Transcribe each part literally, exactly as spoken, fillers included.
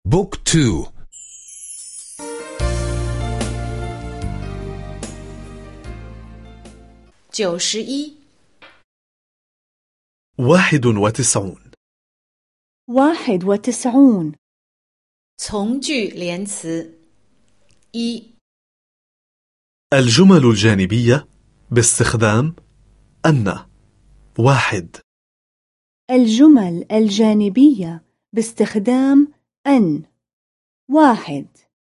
بوك تو. واحد وتسعون. واحد وتسعون. 从句连词一 الجمل الجانبية باستخدام أن. واحد. الجمل الجانبية باستخدام أن. واحد.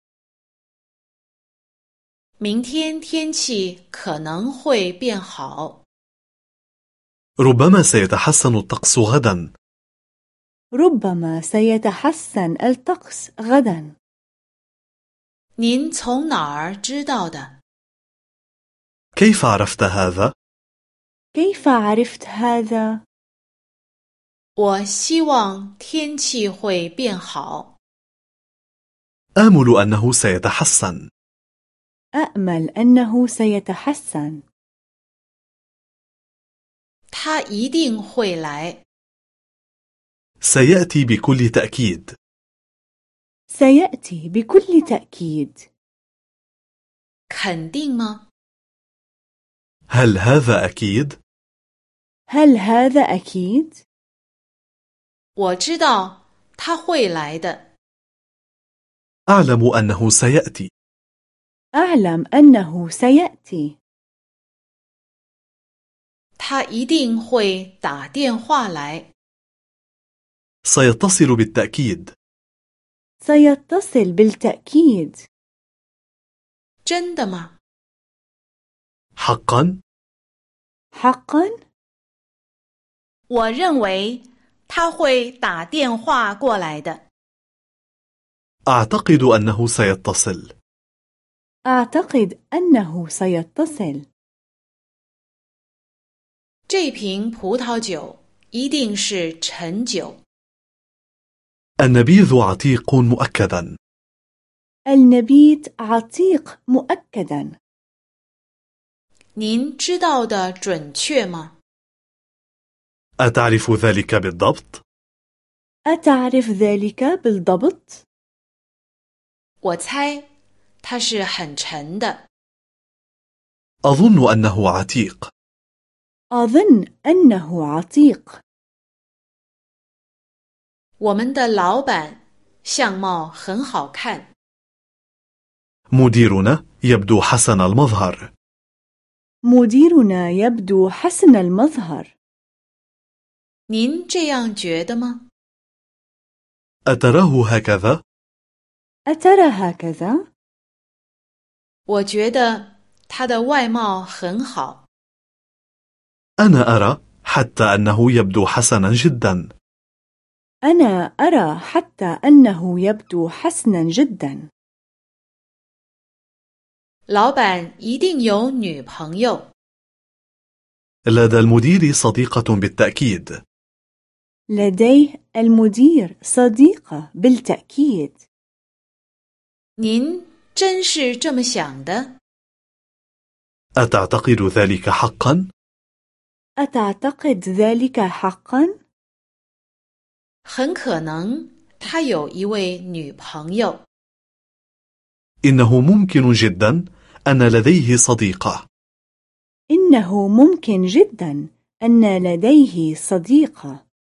明天天气可能会变好。 ربما سيتحسن الطقس غدا. ربما سيتحسن الطقس غدا. 您从哪儿知道的？ كيف عرفت هذا؟ كيف عرفت هذا؟ 我希望天气会变好。 آمل أنه سيتحسن. أأمل أنه سيتحسن. 他一定会来。 سيأتي بكل تأكيد. سيأتي بكل تأكيد. 肯定吗？ هل هذا أكيد؟ هل هذا أكيد؟ 我知道他会来的。 أعلم أنه سيأتي. أعلم أنه سيأتي. 他一定会打电话来。 سيتصل بالتأكيد. سيتصل بالتأكيد. 真的吗？ حقا؟ حقا؟ 我认为他会打电话过来的。 أعتقد أنه سيتصل. أعتقد أنه سيتصل. 这瓶葡萄酒一定是陈酒。 النبيذ عتيق مؤكدا. النبيت عتيق مؤكدا. 您知道的准确吗？ أتعرف ذلك بالضبط؟ أتعرف ذلك بالضبط؟ 我猜它是很沉的。 أظن أنه عتيق. أظن أنه عتيق. 我们的老板相貌很好看。 مديرنا يبدو حسن المظهر. مديرنا يبدو حسن المظهر. 您这样觉得吗？ أتراه هكذا؟ أترى هكذا؟ 我觉得他的外貌很好。 أنا أرى حتى أنه يبدو حسنا جدا. أنا أرى حتى أنه يبدو حسنا جدا. 老板一定有女朋友。 لدى المدير صديقة بالتأكيد. لديه المدير صديقة بالتأكيد. 您真是这么想的？ أتعتقد ذلك حقا؟ أتعتقد ذلك حقا؟ 很可能他有一位女朋友。 إنه ممكن جدا أن لديه صديقة. إنه ممكن جدا أن لديه صديقة.